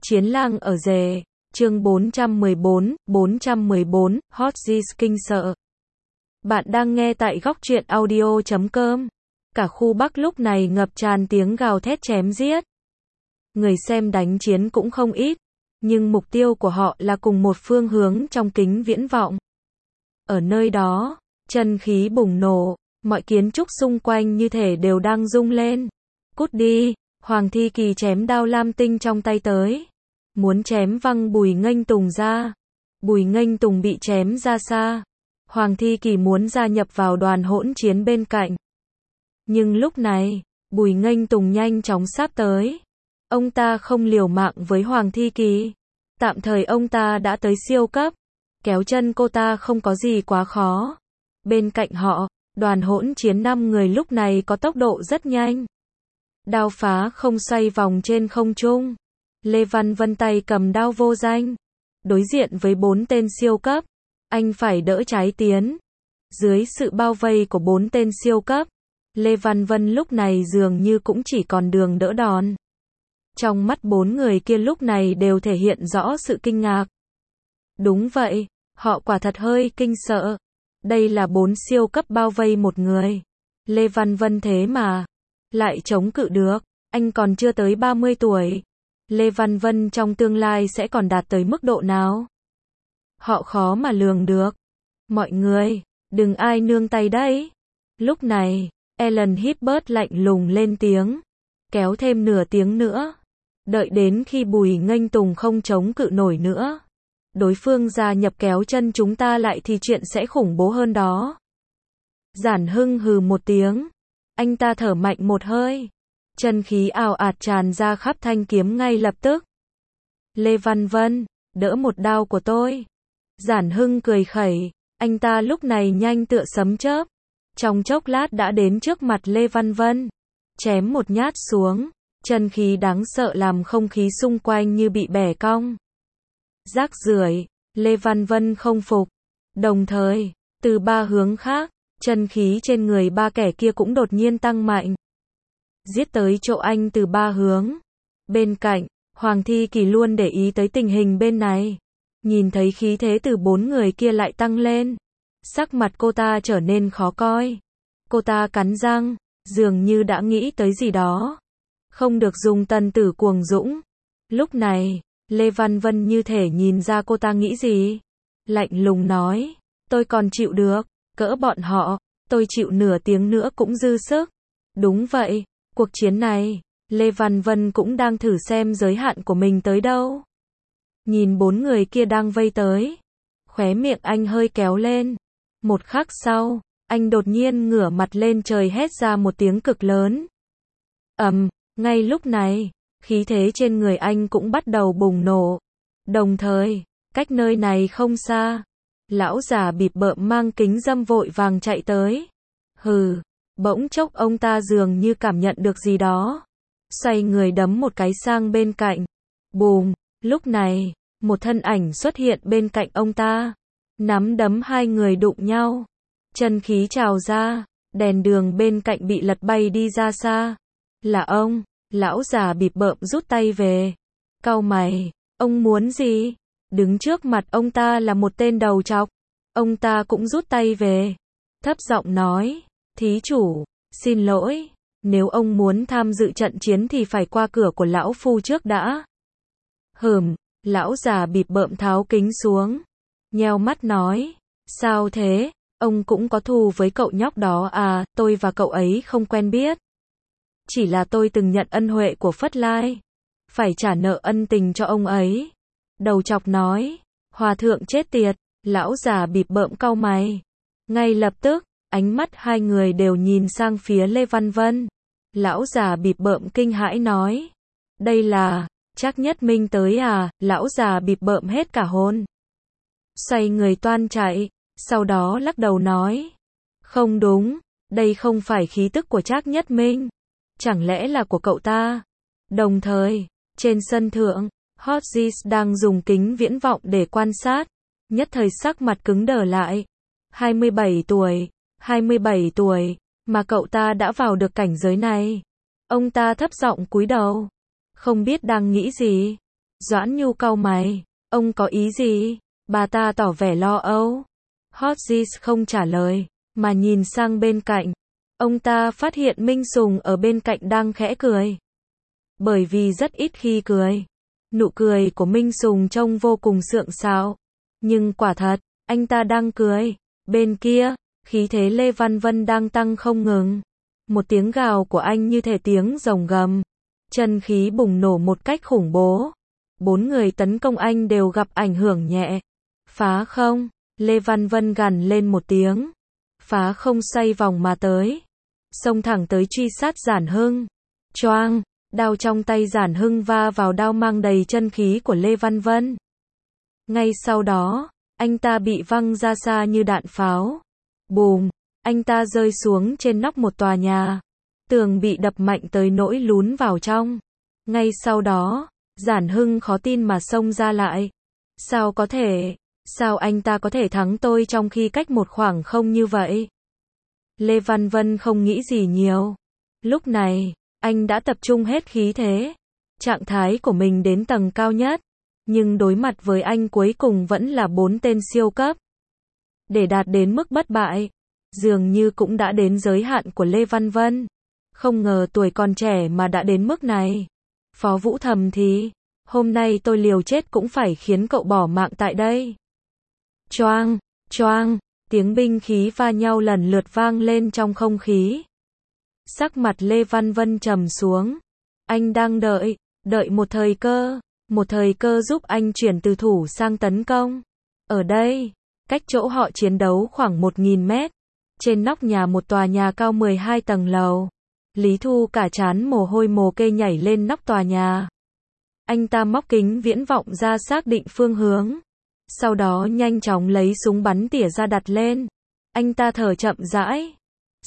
Chiến lang ở rề, chương 414, Hot Zis kinh sợ. Bạn đang nghe tại góc truyện audio.com. Cả khu Bắc lúc này ngập tràn tiếng gào thét chém giết. Người xem đánh chiến cũng không ít, nhưng mục tiêu của họ là cùng một phương hướng trong kính viễn vọng. Ở nơi đó, chân khí bùng nổ, mọi kiến trúc xung quanh như thể đều đang rung lên. Cút đi, Hoàng Thi Kỳ chém đao lam tinh trong tay tới. Muốn chém văng Bùi Nghênh Tùng ra. Bùi Nghênh Tùng bị chém ra xa. Hoàng Thi Kỳ muốn gia nhập vào đoàn hỗn chiến bên cạnh. Nhưng lúc này, Bùi Nghênh Tùng nhanh chóng sáp tới. Ông ta không liều mạng với Hoàng Thi Kỳ. Tạm thời ông ta đã tới siêu cấp. Kéo chân cô ta không có gì quá khó. Bên cạnh họ, đoàn hỗn chiến 5 người lúc này có tốc độ rất nhanh. Đao phá không xoay vòng trên không trung. Lê Văn Vân tay cầm đao vô danh. Đối diện với 4 tên siêu cấp, anh phải đỡ trái tiến. Dưới sự bao vây của 4 tên siêu cấp, Lê Văn Vân lúc này dường như cũng chỉ còn đường đỡ đòn. Trong mắt 4 người kia lúc này đều thể hiện rõ sự kinh ngạc. Đúng vậy, họ quả thật hơi kinh sợ. Đây là 4 siêu cấp bao vây một người. Lê Văn Vân thế mà lại chống cự được, anh còn chưa tới 30 tuổi. Lê Văn Vân trong tương lai sẽ còn đạt tới mức độ nào? Họ khó mà lường được. Mọi người, đừng ai nương tay đấy. Lúc này, Ellen Hibbert lạnh lùng lên tiếng. Kéo thêm nửa tiếng nữa. Đợi đến khi Bùi Nghênh Tùng không chống cự nổi nữa. Đối phương gia nhập kéo chân chúng ta lại thì chuyện sẽ khủng bố hơn đó. Giản Hưng hừ một tiếng. Anh ta thở mạnh một hơi. Chân khí ào ạt tràn ra khắp thanh kiếm ngay lập tức. Lê Văn Vân, đỡ một đao của tôi. Giản Hưng cười khẩy, anh ta lúc này nhanh tựa sấm chớp. Trong chốc lát đã đến trước mặt Lê Văn Vân. Chém một nhát xuống, chân khí đáng sợ làm không khí xung quanh như bị bẻ cong. Rác rưởi, Lê Văn Vân không phục. Đồng thời, từ 3 hướng khác, chân khí trên người 3 kẻ kia cũng đột nhiên tăng mạnh. Giết tới chỗ anh từ 3 hướng. Bên cạnh, Hoàng Thi Kỳ luôn để ý tới tình hình bên này. Nhìn thấy khí thế từ 4 người kia lại tăng lên. Sắc mặt cô ta trở nên khó coi. Cô ta cắn răng, dường như đã nghĩ tới gì đó. Không được dùng tần tử cuồng dũng. Lúc này, Lê Văn Vân như thể nhìn ra cô ta nghĩ gì. Lạnh lùng nói, tôi còn chịu được, cỡ bọn họ, tôi chịu nửa tiếng nữa cũng dư sức. Đúng vậy. Cuộc chiến này, Lê Văn Vân cũng đang thử xem giới hạn của mình tới đâu. Nhìn 4 người kia đang vây tới. Khóe miệng anh hơi kéo lên. Một khắc sau, anh đột nhiên ngửa mặt lên trời hét ra một tiếng cực lớn. Ngay lúc này, khí thế trên người anh cũng bắt đầu bùng nổ. Đồng thời, cách nơi này không xa, lão già bịp bợm mang kính râm vội vàng chạy tới. Hừ. Bỗng chốc ông ta dường như cảm nhận được gì đó. Xoay người đấm một cái sang bên cạnh. Bùm, lúc này, một thân ảnh xuất hiện bên cạnh ông ta. Nắm đấm hai người đụng nhau. Chân khí trào ra, đèn đường bên cạnh bị lật bay đi ra xa. Là ông, lão già bịp bợm rút tay về. Cau mày, ông muốn gì? Đứng trước mặt ông ta là một tên đầu trọc. Ông ta cũng rút tay về. Thấp giọng nói. Thí chủ, xin lỗi, nếu ông muốn tham dự trận chiến thì phải qua cửa của lão phu trước đã. Lão già bịp bợm tháo kính xuống, nheo mắt nói, sao thế, ông cũng có thù với cậu nhóc đó à? Tôi và cậu ấy không quen biết. Chỉ là tôi từng nhận ân huệ của Phất Lai, phải trả nợ ân tình cho ông ấy. Đầu chọc nói, hòa thượng chết tiệt, lão già bịp bợm cau mày. Ngay lập tức, ánh mắt hai người đều nhìn sang phía Lê Văn Vân. Lão già bịp bợm kinh hãi nói. Đây là, Trác Nhất Minh tới à? Lão già bịp bợm hết cả hồn. Xoay người toan chạy, sau đó lắc đầu nói. Không đúng, đây không phải khí tức của Trác Nhất Minh. Chẳng lẽ là của cậu ta? Đồng thời, trên sân thượng, Hot Zis đang dùng kính viễn vọng để quan sát. Nhất thời sắc mặt cứng đờ lại. 27 tuổi, mà cậu ta đã vào được cảnh giới này. Ông ta thấp giọng cúi đầu, không biết đang nghĩ gì. Doãn Nhu cau mày, ông có ý gì? Bà ta tỏ vẻ lo âu. Hodges không trả lời, mà nhìn sang bên cạnh. Ông ta phát hiện Minh Sùng ở bên cạnh đang khẽ cười. Bởi vì rất ít khi cười. Nụ cười của Minh Sùng trông vô cùng sượng sạo. Nhưng quả thật, anh ta đang cười. Bên kia, khí thế Lê Văn Vân đang tăng không ngừng. Một tiếng gào của anh như thể tiếng rồng gầm. Chân khí bùng nổ một cách khủng bố. 4 người tấn công anh đều gặp ảnh hưởng nhẹ. Phá không, Lê Văn Vân gằn lên một tiếng. Phá không xoay vòng mà tới. Xông thẳng tới truy sát Giản Hưng. Choang, đao trong tay Giản Hưng va vào đao mang đầy chân khí của Lê Văn Vân. Ngay sau đó, anh ta bị văng ra xa như đạn pháo. Bùm, anh ta rơi xuống trên nóc một tòa nhà. Tường bị đập mạnh tới nỗi lún vào trong. Ngay sau đó, Giản Hưng khó tin mà xông ra lại. Sao có thể? Sao anh ta có thể thắng tôi trong khi cách một khoảng không như vậy? Lê Văn Vân không nghĩ gì nhiều. Lúc này, anh đã tập trung hết khí thế. Trạng thái của mình đến tầng cao nhất. Nhưng đối mặt với anh cuối cùng vẫn là 4 tên siêu cấp. Để đạt đến mức bất bại, dường như cũng đã đến giới hạn của Lê Văn Vân. Không ngờ tuổi còn trẻ mà đã đến mức này. Phó Vũ thầm thì, hôm nay tôi liều chết cũng phải khiến cậu bỏ mạng tại đây. Choang, choang, tiếng binh khí va nhau lần lượt vang lên trong không khí. Sắc mặt Lê Văn Vân trầm xuống. Anh đang đợi một thời cơ giúp anh chuyển từ thủ sang tấn công. Ở đây, cách chỗ họ chiến đấu khoảng 1.000 mét. Trên nóc nhà một tòa nhà cao 12 tầng lầu. Lý Thu cả trán mồ hôi mồ kê nhảy lên nóc tòa nhà. Anh ta móc kính viễn vọng ra xác định phương hướng. Sau đó nhanh chóng lấy súng bắn tỉa ra đặt lên. Anh ta thở chậm rãi.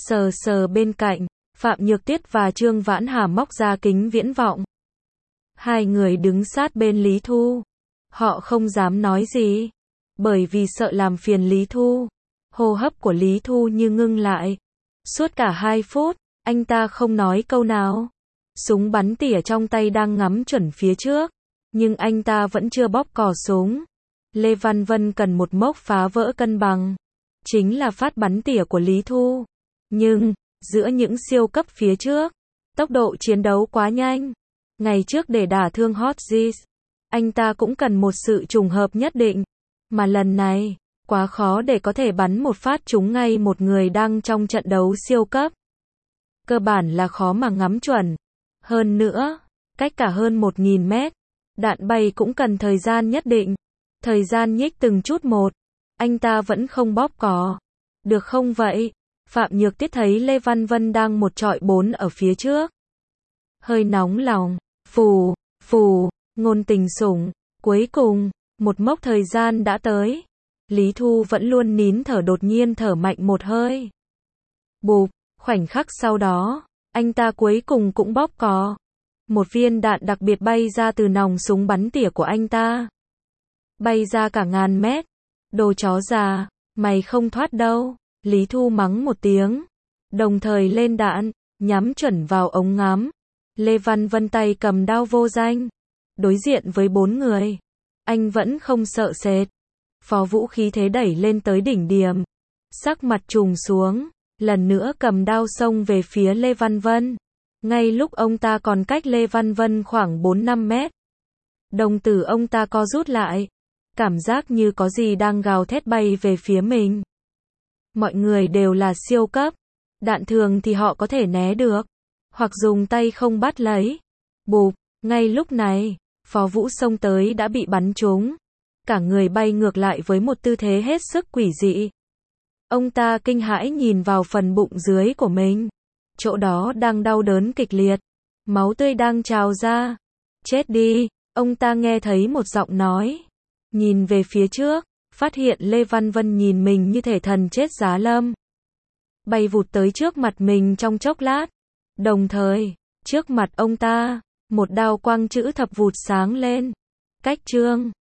Sờ bên cạnh, Phạm Nhược Tiết và Trương Vãn Hà móc ra kính viễn vọng. Hai người đứng sát bên Lý Thu. Họ không dám nói gì. Bởi vì sợ làm phiền Lý Thu. Hô hấp của Lý Thu như ngưng lại. Suốt cả 2 phút, anh ta không nói câu nào. Súng bắn tỉa trong tay đang ngắm chuẩn phía trước. Nhưng anh ta vẫn chưa bóp cò súng. Lê Văn Vân cần một mốc phá vỡ cân bằng. Chính là phát bắn tỉa của Lý Thu. Nhưng, giữa những siêu cấp phía trước, tốc độ chiến đấu quá nhanh. Ngày trước để đả thương Hodges, anh ta cũng cần một sự trùng hợp nhất định. Mà lần này, quá khó để có thể bắn một phát trúng ngay một người đang trong trận đấu siêu cấp. Cơ bản là khó mà ngắm chuẩn. Hơn nữa, cách cả hơn 1.000 mét, đạn bay cũng cần thời gian nhất định. Thời gian nhích từng chút một. Anh ta vẫn không bóp cò. Được không vậy? Phạm Nhược Tiết thấy Lê Văn Vân đang một trọi 4 ở phía trước. Hơi nóng lòng. Phù, ngôn tình sủng. Cuối cùng, một mốc thời gian đã tới. Lý Thu vẫn luôn nín thở đột nhiên thở mạnh một hơi. Bụp, khoảnh khắc sau đó, anh ta cuối cùng cũng bóp cò. Một viên đạn đặc biệt bay ra từ nòng súng bắn tỉa của anh ta. Bay ra cả ngàn mét. Đồ chó già, mày không thoát đâu. Lý Thu mắng một tiếng. Đồng thời lên đạn, nhắm chuẩn vào ống ngắm. Lê Văn Vân tay cầm đao vô danh. Đối diện với 4 người. Anh vẫn không sợ sệt. Phó Vũ khí thế đẩy lên tới đỉnh điểm. Sắc mặt trùng xuống. Lần nữa cầm đao xông về phía Lê Văn Vân. Ngay lúc ông ta còn cách Lê Văn Vân khoảng 4-5 mét. Đồng tử ông ta co rút lại. Cảm giác như có gì đang gào thét bay về phía mình. Mọi người đều là siêu cấp. Đạn thường thì họ có thể né được. Hoặc dùng tay không bắt lấy. Bụp, ngay lúc này, Phó Vũ xông tới đã bị bắn trúng. Cả người bay ngược lại với một tư thế hết sức quỷ dị. Ông ta kinh hãi nhìn vào phần bụng dưới của mình. Chỗ đó đang đau đớn kịch liệt. Máu tươi đang trào ra. Chết đi, ông ta nghe thấy một giọng nói. Nhìn về phía trước, phát hiện Lê Văn Vân nhìn mình như thể thần chết giá lâm. Bay vụt tới trước mặt mình trong chốc lát. Đồng thời, trước mặt ông ta, một đao quang chữ thập vụt sáng lên. Cách Trương